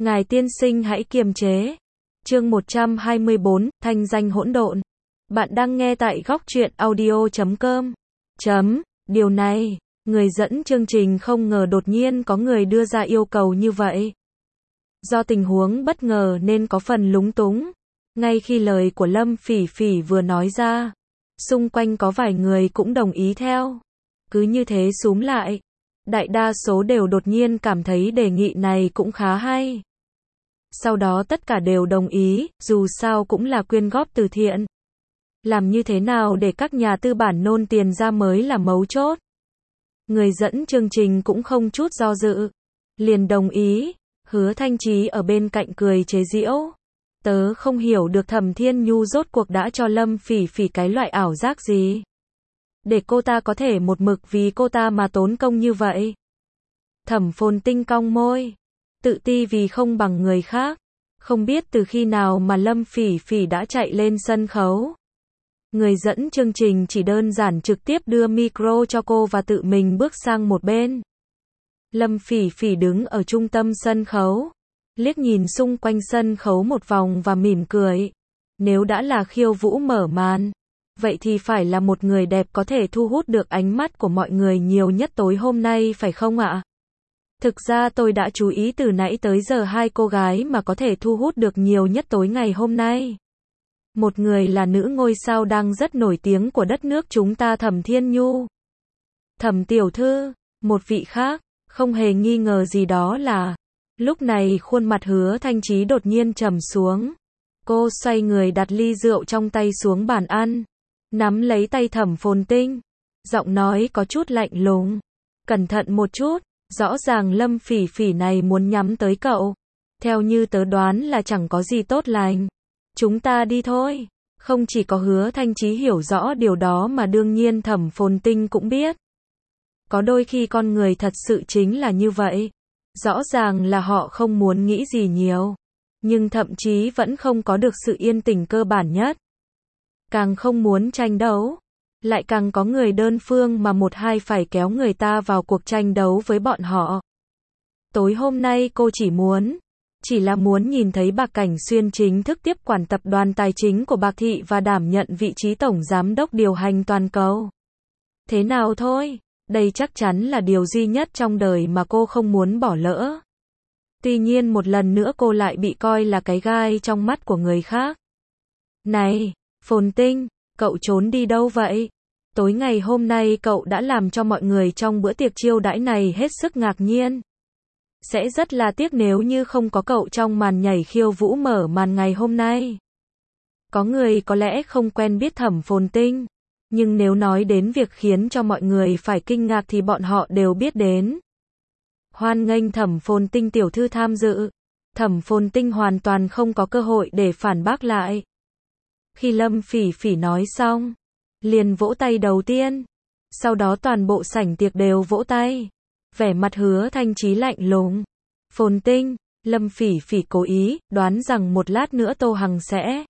Ngài tiên sinh hãy kiềm chế. Chương 124, thanh danh hỗn độn. Bạn đang nghe tại góc truyện audio.com. Điều này, người dẫn chương trình không ngờ đột nhiên có người đưa ra yêu cầu như vậy. Do tình huống bất ngờ nên có phần lúng túng. Ngay khi lời của Lâm Phỉ Phỉ vừa nói ra, xung quanh có vài người cũng đồng ý theo. Cứ như thế xúm lại, đại đa số đều đột nhiên cảm thấy đề nghị này cũng khá hay. Sau đó tất cả đều đồng ý, dù sao cũng là quyên góp từ thiện. Làm như thế nào để các nhà tư bản nôn tiền ra mới là mấu chốt. Người dẫn chương trình cũng không chút do dự, liền đồng ý. Hứa Thanh Chí ở bên cạnh cười chế giễu. Tớ không hiểu được Thẩm Thiên Nhu rốt cuộc đã cho Lâm Phỉ Phỉ cái loại ảo giác gì, để cô ta có thể một mực vì cô ta mà tốn công như vậy. Thẩm Phồn Tinh cong môi, tự ti vì không bằng người khác. Không biết từ khi nào mà Lâm Phỉ Phỉ đã chạy lên sân khấu. Người dẫn chương trình chỉ đơn giản trực tiếp đưa micro cho cô và tự mình bước sang một bên. Lâm Phỉ Phỉ đứng ở trung tâm sân khấu, liếc nhìn xung quanh sân khấu một vòng và mỉm cười. Nếu đã là khiêu vũ mở màn, vậy thì phải là một người đẹp có thể thu hút được ánh mắt của mọi người nhiều nhất tối hôm nay phải không ạ? Thực ra tôi đã chú ý từ nãy tới giờ hai cô gái mà có thể thu hút được nhiều nhất tối ngày hôm nay. Một người là nữ ngôi sao đang rất nổi tiếng của đất nước chúng ta Thẩm Thiên Nhu, Thẩm tiểu thư. Một vị khác, không hề nghi ngờ gì đó là. Lúc này khuôn mặt Hứa Thanh Chí đột nhiên trầm xuống. Cô xoay người đặt ly rượu trong tay xuống bàn ăn, nắm lấy tay Thẩm Phồn Tinh, giọng nói có chút lạnh lùng. Cẩn thận một chút, rõ ràng Lâm Phỉ Phỉ này muốn nhắm tới cậu. Theo như tớ đoán là chẳng có gì tốt lành. Chúng ta đi thôi. Không chỉ có Hứa Thanh Chí hiểu rõ điều đó mà đương nhiên Thẩm Phồn Tinh cũng biết. Có đôi khi con người thật sự chính là như vậy. Rõ ràng là họ không muốn nghĩ gì nhiều, nhưng thậm chí vẫn không có được sự yên tĩnh cơ bản nhất. Càng không muốn tranh đấu, lại càng có người đơn phương mà một hai phải kéo người ta vào cuộc tranh đấu với bọn họ. Tối hôm nay cô chỉ là muốn nhìn thấy Bạc Cảnh Xuyên chính thức tiếp quản tập đoàn tài chính của Bạc Thị và đảm nhận vị trí tổng giám đốc điều hành toàn cầu. Thế nào thôi, đây chắc chắn là điều duy nhất trong đời mà cô không muốn bỏ lỡ. Tuy nhiên một lần nữa cô lại bị coi là cái gai trong mắt của người khác. Này, Phồn Tinh, cậu trốn đi đâu vậy? Tối ngày hôm nay cậu đã làm cho mọi người trong bữa tiệc chiêu đãi này hết sức ngạc nhiên. Sẽ rất là tiếc nếu như không có cậu trong màn nhảy khiêu vũ mở màn ngày hôm nay. Có người có lẽ không quen biết Thẩm Phồn Tinh, nhưng nếu nói đến việc khiến cho mọi người phải kinh ngạc thì bọn họ đều biết đến. Hoan nghênh Thẩm Phồn Tinh tiểu thư tham dự. Thẩm Phồn Tinh hoàn toàn không có cơ hội để phản bác lại. Khi Lâm Phỉ Phỉ nói xong, liền vỗ tay đầu tiên. Sau đó toàn bộ sảnh tiệc đều vỗ tay. Vẻ mặt Hứa Thanh Chí lạnh lùng. Phồn Tinh, Lâm Phỉ Phỉ cố ý, đoán rằng một lát nữa Tô Hằng sẽ.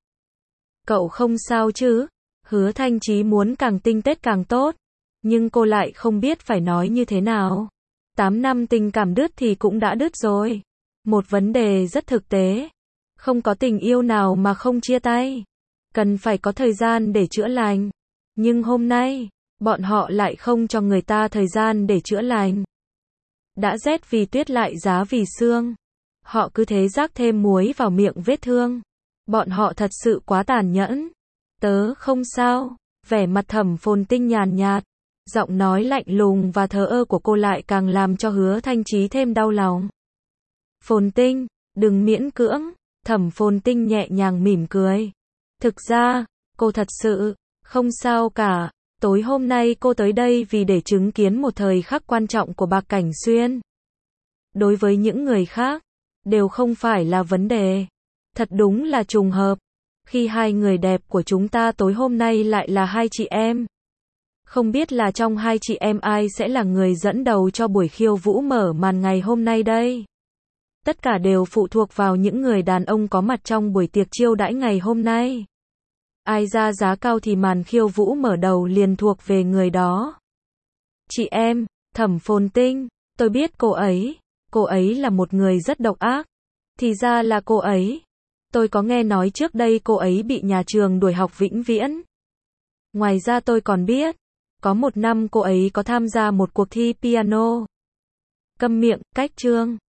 Cậu không sao chứ? Hứa Thanh Chí muốn càng tinh tết càng tốt, nhưng cô lại không biết phải nói như thế nào. 8 năm tình cảm đứt thì cũng đã đứt rồi. Một vấn đề rất thực tế. Không có tình yêu nào mà không chia tay. Cần phải có thời gian để chữa lành. Nhưng hôm nay, bọn họ lại không cho người ta thời gian để chữa lành. Đã rét vì tuyết lại giá vì sương. Họ cứ thế rắc thêm muối vào miệng vết thương. Bọn họ thật sự quá tàn nhẫn. Tớ không sao. Vẻ mặt Thẩm Phồn Tinh nhàn nhạt, giọng nói lạnh lùng và thờ ơ của cô lại càng làm cho Hứa Thanh Chí thêm đau lòng. Phồn Tinh, đừng miễn cưỡng. Thẩm Phồn Tinh nhẹ nhàng mỉm cười. Thực ra, cô thật sự không sao cả. Tối hôm nay cô tới đây vì để chứng kiến một thời khắc quan trọng của Bạc Cảnh Xuyên. Đối với những người khác, đều không phải là vấn đề. Thật đúng là trùng hợp. Khi hai người đẹp của chúng ta tối hôm nay lại là hai chị em. Không biết là trong hai chị em ai sẽ là người dẫn đầu cho buổi khiêu vũ mở màn ngày hôm nay đây. Tất cả đều phụ thuộc vào những người đàn ông có mặt trong buổi tiệc chiêu đãi ngày hôm nay. Ai ra giá cao thì màn khiêu vũ mở đầu liền thuộc về người đó. Chị em, Thẩm Phồn Tinh, tôi biết cô ấy là một người rất độc ác. Thì ra là cô ấy. Tôi có nghe nói trước đây cô ấy bị nhà trường đuổi học vĩnh viễn. Ngoài ra tôi còn biết, có một năm cô ấy có tham gia một cuộc thi piano. Câm miệng, cách chương.